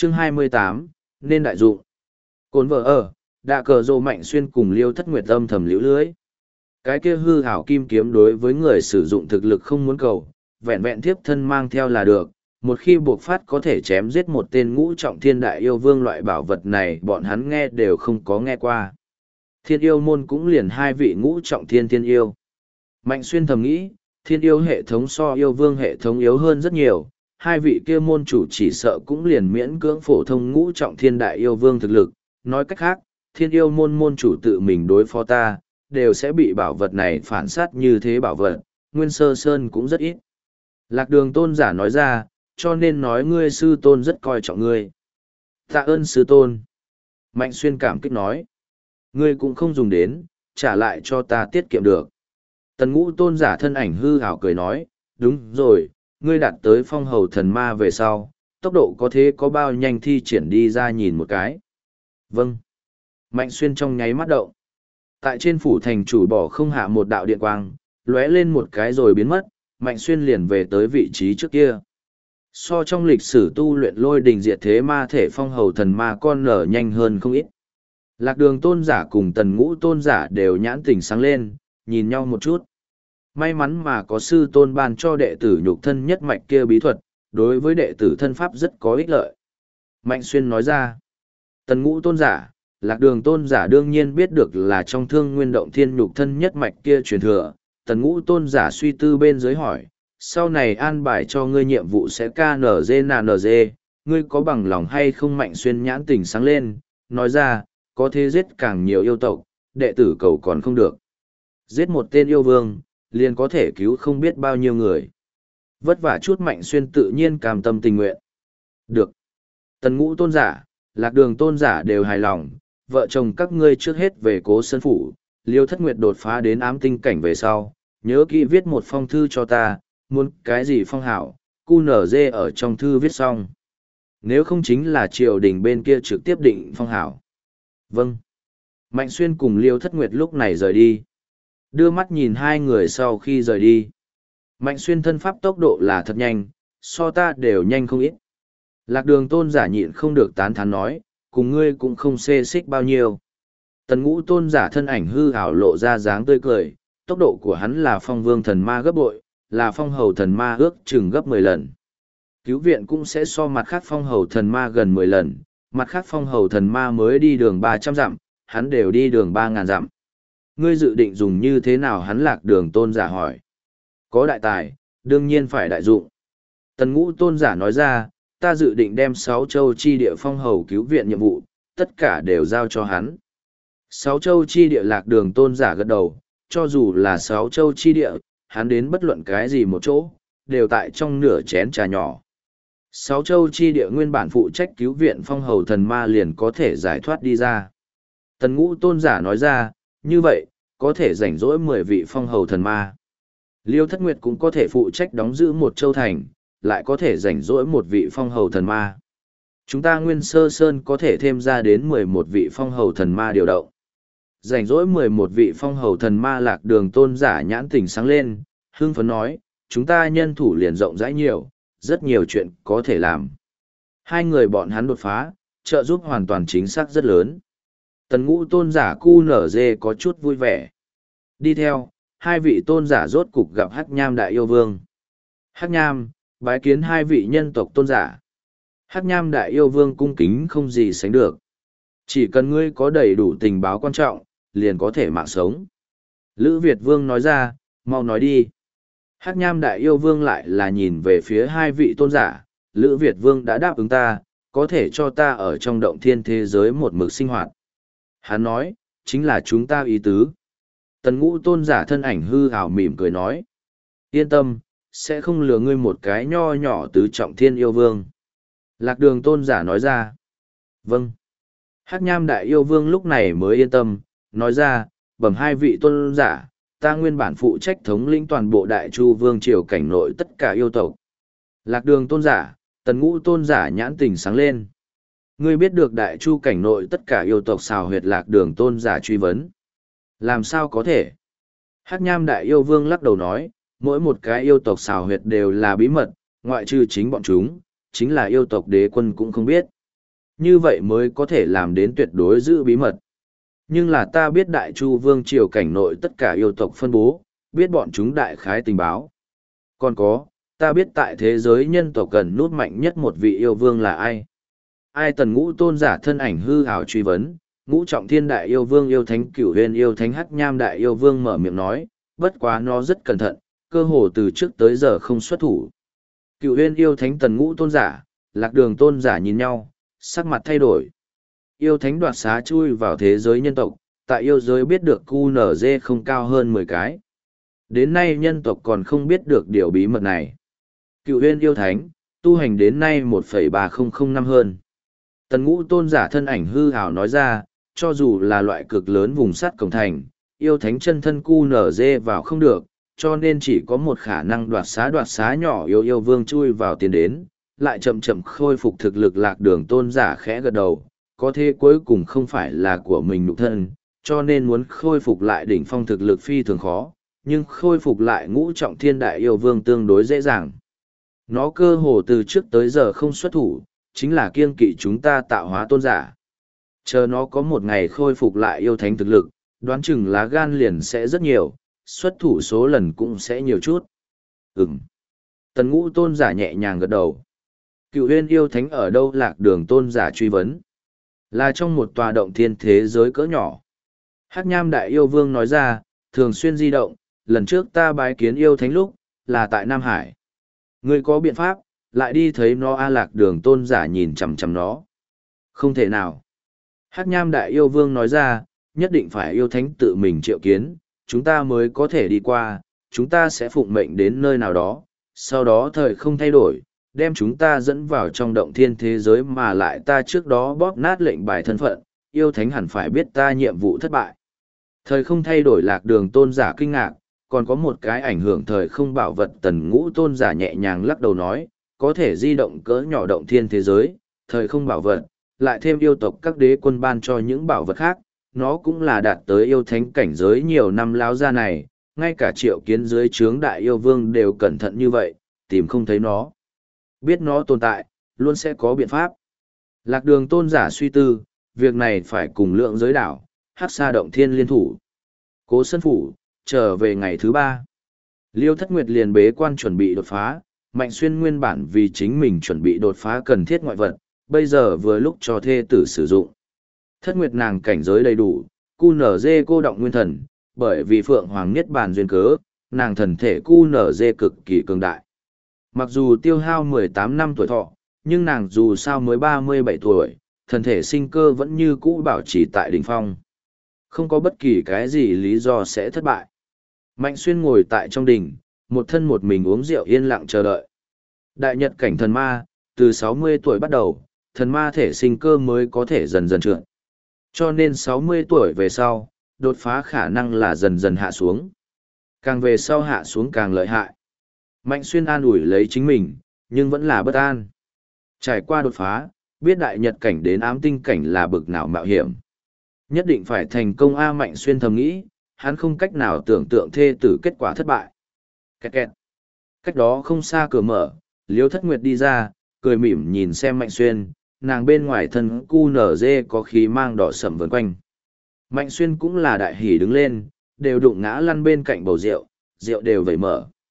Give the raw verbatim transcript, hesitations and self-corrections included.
Chương hai mươi tám, nên đại dụng. Cồn vợ ở, đạ cờ rồ Mạnh Xuyên cùng Liêu Thất Nguyệt âm thầm liễu lưới. Cái kia hư hảo kim kiếm đối với người sử dụng thực lực không muốn cầu, vẹn vẹn thiếp thân mang theo là được. Một khi buộc phát có thể chém giết một tên ngũ trọng thiên đại yêu vương, loại bảo vật này bọn hắn nghe đều không có nghe qua. Thiên yêu môn cũng liền hai vị ngũ trọng thiên thiên yêu. Mạnh Xuyên thầm nghĩ, thiên yêu hệ thống so yêu vương hệ thống yếu hơn rất nhiều, hai vị kia môn chủ chỉ sợ cũng liền miễn cưỡng phổ thông ngũ trọng thiên đại yêu vương thực lực. Nói cách khác, thiên yêu môn môn chủ tự mình đối phó ta, đều sẽ bị bảo vật này phản sát như thế bảo vật, Nguyên Sơ Sơn cũng rất ít. Lạc Đường tôn giả nói ra, cho nên nói ngươi sư tôn rất coi trọng ngươi. Tạ ơn sư tôn. Mạnh Xuyên cảm kích nói. Ngươi cũng không dùng đến, trả lại cho ta tiết kiệm được. Tần Ngũ tôn giả thân ảnh hư hảo cười nói, đúng rồi, ngươi đạt tới phong hầu thần ma về sau, tốc độ có thế có bao nhanh thi triển đi ra nhìn một cái. Vâng. Mạnh Xuyên trong nháy mắt động. Tại trên phủ thành chủ bỏ không hạ một đạo điện quang, lóe lên một cái rồi biến mất, Mạnh Xuyên liền về tới vị trí trước kia. So trong lịch sử tu luyện lôi đình diệt thế ma thể phong hầu thần ma con nở nhanh hơn không ít. Lạc Đường tôn giả cùng Tần Ngũ tôn giả đều nhãn tỉnh sáng lên, nhìn nhau một chút. May mắn mà có sư tôn ban cho đệ tử nhục thân nhất mạch kia bí thuật, đối với đệ tử thân pháp rất có ích lợi. Mạnh Xuyên nói ra, Tần Ngũ tôn giả, Lạc Đường tôn giả đương nhiên biết được là trong thương nguyên động thiên nhục thân nhất mạch kia truyền thừa. Tần Ngũ tôn giả suy tư bên dưới hỏi, sau này an bài cho ngươi nhiệm vụ sẽ ca nở dê nà nở dê, ngươi có bằng lòng hay không? Mạnh Xuyên nhãn tỉnh sáng lên, nói ra, có thế giết càng nhiều yêu tộc, đệ tử cầu còn không được. Giết một tên yêu vương, liền có thể cứu không biết bao nhiêu người. Vất vả chút Mạnh Xuyên tự nhiên cam tâm tình nguyện. Được. Tần Ngũ tôn giả, Lạc Đường tôn giả đều hài lòng, vợ chồng các ngươi trước hết về Cố Sơn phủ, Liêu Thất Nguyệt đột phá đến ám tinh cảnh về sau, nhớ kỹ viết một phong thư cho ta, muốn cái gì phong hảo, cu nở dê ở trong thư viết xong. Nếu không chính là triều đình bên kia trực tiếp định phong hảo. Vâng. Mạnh Xuyên cùng Liêu Thất Nguyệt lúc này rời đi. Đưa mắt nhìn hai người sau khi rời đi. Mạnh Xuyên thân pháp tốc độ là thật nhanh, so ta đều nhanh không ít. Lạc Đường tôn giả nhịn không được tán thán nói, cùng ngươi cũng không xê xích bao nhiêu. Tần Ngũ tôn giả thân ảnh hư ảo lộ ra dáng tươi cười, tốc độ của hắn là phong vương thần ma gấp bội, là phong hầu thần ma ước chừng gấp mười lần. Cứu viện cũng sẽ so mặt khác phong hầu thần ma gần mười lần, mặt khác phong hầu thần ma mới đi đường ba trăm dặm, hắn đều đi đường ba ngàn dặm. Ngươi dự định dùng như thế nào? Hắn Lạc Đường tôn giả hỏi. Có đại tài, đương nhiên phải đại dụng. Tần Ngũ tôn giả nói ra, ta dự định đem sáu châu chi địa phong hầu cứu viện nhiệm vụ, tất cả đều giao cho hắn. Sáu châu chi địa Lạc Đường tôn giả gật đầu, cho dù là sáu châu chi địa, hắn đến bất luận cái gì một chỗ, đều tại trong nửa chén trà nhỏ. Sáu châu chi địa nguyên bản phụ trách cứu viện phong hầu thần ma liền có thể giải thoát đi ra. Tần Ngũ tôn giả nói ra, như vậy, có thể rảnh rỗi mười vị phong hầu thần ma. Liêu Thất Nguyệt cũng có thể phụ trách đóng giữ một châu thành, lại có thể rảnh rỗi một vị phong hầu thần ma. Chúng ta Nguyên Sơ Sơn có thể thêm ra đến mười một vị phong hầu thần ma điều động. Rảnh rỗi mười một vị phong hầu thần ma. Lạc Đường tôn giả nhãn tỉnh sáng lên, hưng phấn nói, chúng ta nhân thủ liền rộng rãi nhiều, rất nhiều chuyện có thể làm. Hai người bọn hắn đột phá, trợ giúp hoàn toàn chính xác rất lớn. Tần Ngũ tôn giả cu nở dê có chút vui vẻ. Đi theo, hai vị tôn giả rốt cục gặp Hắc Nham đại yêu vương. Hắc Nham, bái kiến hai vị nhân tộc tôn giả. Hắc Nham đại yêu vương cung kính không gì sánh được. Chỉ cần ngươi có đầy đủ tình báo quan trọng, liền có thể mạng sống. Lữ Việt vương nói ra, mau nói đi. Hắc Nham đại yêu vương lại là nhìn về phía hai vị tôn giả. Lữ Việt vương đã đáp ứng ta, có thể cho ta ở trong động thiên thế giới một mực sinh hoạt. Hắn nói, chính là chúng ta ý tứ. Tần Ngũ tôn giả thân ảnh hư ảo mỉm cười nói. Yên tâm, sẽ không lừa ngươi một cái nho nhỏ tứ trọng thiên yêu vương. Lạc Đường tôn giả nói ra. Vâng. Hắc Nham đại yêu vương lúc này mới yên tâm, nói ra, bẩm hai vị tôn giả, ta nguyên bản phụ trách thống lĩnh toàn bộ đại chu vương triều cảnh nội tất cả yêu tộc. Lạc Đường tôn giả, Tần Ngũ tôn giả nhãn tỉnh sáng lên. Ngươi biết được đại chu cảnh nội tất cả yêu tộc xào huyệt? Lạc Đường tôn giả truy vấn. Làm sao có thể? Hắc Nham đại yêu vương lắc đầu nói, mỗi một cái yêu tộc xào huyệt đều là bí mật, ngoại trừ chính bọn chúng, chính là yêu tộc đế quân cũng không biết. Như vậy mới có thể làm đến tuyệt đối giữ bí mật. Nhưng là ta biết Đại Chu Vương triều cảnh nội tất cả yêu tộc phân bố, biết bọn chúng đại khái tình báo. Còn có, ta biết tại thế giới nhân tộc cần nút mạnh nhất một vị yêu vương là ai. Ai Tần Ngũ tôn giả thân ảnh hư ảo truy vấn, Ngũ Trọng Thiên đại yêu vương yêu thánh Cửu Huyền yêu thánh Hắc Nham đại yêu vương mở miệng nói, bất quá nó rất cẩn thận, cơ hồ từ trước tới giờ không xuất thủ. Cửu Huyền yêu thánh Tần Ngũ tôn giả, Lạc Đường tôn giả nhìn nhau, sắc mặt thay đổi. Yêu thánh đoạt xá chui vào thế giới nhân tộc, tại yêu giới biết được cu nở dê không cao hơn mười cái. Đến nay nhân tộc còn không biết được điều bí mật này. Cựu huyên yêu thánh, tu hành đến nay một phẩy ba không không năm hơn. Tần Ngũ tôn giả thân ảnh hư ảo nói ra, cho dù là loại cực lớn vùng sắt cổng thành, yêu thánh chân thân cu nở dê vào không được, cho nên chỉ có một khả năng đoạt xá đoạt xá nhỏ yêu yêu vương chui vào tiền đến, lại chậm chậm khôi phục thực lực. Lạc Đường tôn giả khẽ gật đầu, có thế cuối cùng không phải là của mình nhục thân, cho nên muốn khôi phục lại đỉnh phong thực lực phi thường khó, nhưng khôi phục lại Ngũ Trọng Thiên đại yêu vương tương đối dễ dàng. Nó cơ hồ từ trước tới giờ không xuất thủ, chính là kiêng kỵ chúng ta tạo hóa tôn giả. Chờ nó có một ngày khôi phục lại yêu thánh thực lực, đoán chừng lá gan liền sẽ rất nhiều, xuất thủ số lần cũng sẽ nhiều chút. Ừm. Tần Ngũ tôn giả nhẹ nhàng gật đầu. Cựu huyên yêu thánh ở đâu? Lạc Đường tôn giả truy vấn. Là trong một tòa động thiên thế giới cỡ nhỏ. Hắc Nham đại yêu vương nói ra, thường xuyên di động, lần trước ta bái kiến yêu thánh lúc, là tại Nam Hải. Ngươi có biện pháp, lại đi thấy nó? A Lạc Đường tôn giả nhìn chằm chằm nó. Không thể nào. Hắc Nham đại yêu vương nói ra, nhất định phải yêu thánh tự mình triệu kiến, chúng ta mới có thể đi qua, chúng ta sẽ phụng mệnh đến nơi nào đó, sau đó thời không thay đổi, đem chúng ta dẫn vào trong động thiên thế giới, mà lại ta trước đó bóp nát lệnh bài thân phận, yêu thánh hẳn phải biết ta nhiệm vụ thất bại. Thời không thay đổi. Lạc Đường tôn giả kinh ngạc, còn có một cái ảnh hưởng thời không bảo vật. Tần Ngũ tôn giả nhẹ nhàng lắc đầu nói, có thể di động cỡ nhỏ động thiên thế giới, thời không bảo vật, lại thêm yêu tộc các đế quân ban cho những bảo vật khác, nó cũng là đạt tới yêu thánh cảnh giới nhiều năm láo ra này, ngay cả triệu kiến dưới trướng đại yêu vương đều cẩn thận như vậy, tìm không thấy nó. Biết nó tồn tại, luôn sẽ có biện pháp. Lạc Đường tôn giả suy tư, việc này phải cùng lượng giới đảo, Hắc Sa động thiên liên thủ. Cố Sơn phủ, trở về ngày thứ ba. Liêu Thất Nguyệt liền bế quan chuẩn bị đột phá, Mạnh Xuyên nguyên bản vì chính mình chuẩn bị đột phá cần thiết ngoại vật, bây giờ vừa lúc cho thê tử sử dụng. Thất Nguyệt nàng cảnh giới đầy đủ, cu nở dê cô động nguyên thần, bởi vì Phượng Hoàng Niết Bàn duyên cớ, nàng thần thể cu nở dê cực kỳ cường đại. Mặc dù tiêu hao mười tám năm tuổi thọ, nhưng nàng dù sao mới ba mươi bảy tuổi, thần thể sinh cơ vẫn như cũ bảo trì tại đỉnh phong. Không có bất kỳ cái gì lý do sẽ thất bại. Mạnh Xuyên ngồi tại trong đỉnh, một thân một mình uống rượu yên lặng chờ đợi. Đại nhật cảnh thần ma, từ sáu mươi tuổi bắt đầu, thần ma thể sinh cơ mới có thể dần dần trượt. Cho nên sáu mươi tuổi về sau, đột phá khả năng là dần dần hạ xuống. Càng về sau hạ xuống càng lợi hại. Mạnh Xuyên an ủi lấy chính mình, nhưng vẫn là bất an. Trải qua đột phá, biết đại nhật cảnh đến ám tinh cảnh là bực nào mạo hiểm. Nhất định phải thành công. A Mạnh Xuyên thầm nghĩ, hắn không cách nào tưởng tượng thê tử kết quả thất bại. Kẹt kẹt. Cách đó không xa cửa mở, Liêu Thất Nguyệt đi ra, cười mỉm nhìn xem Mạnh Xuyên, nàng bên ngoài thân cu nở dê có khí mang đỏ sậm vần quanh. Mạnh Xuyên cũng là đại hỉ đứng lên, đều đụng ngã lăn bên cạnh bầu rượu, rượu đều vẩy mở.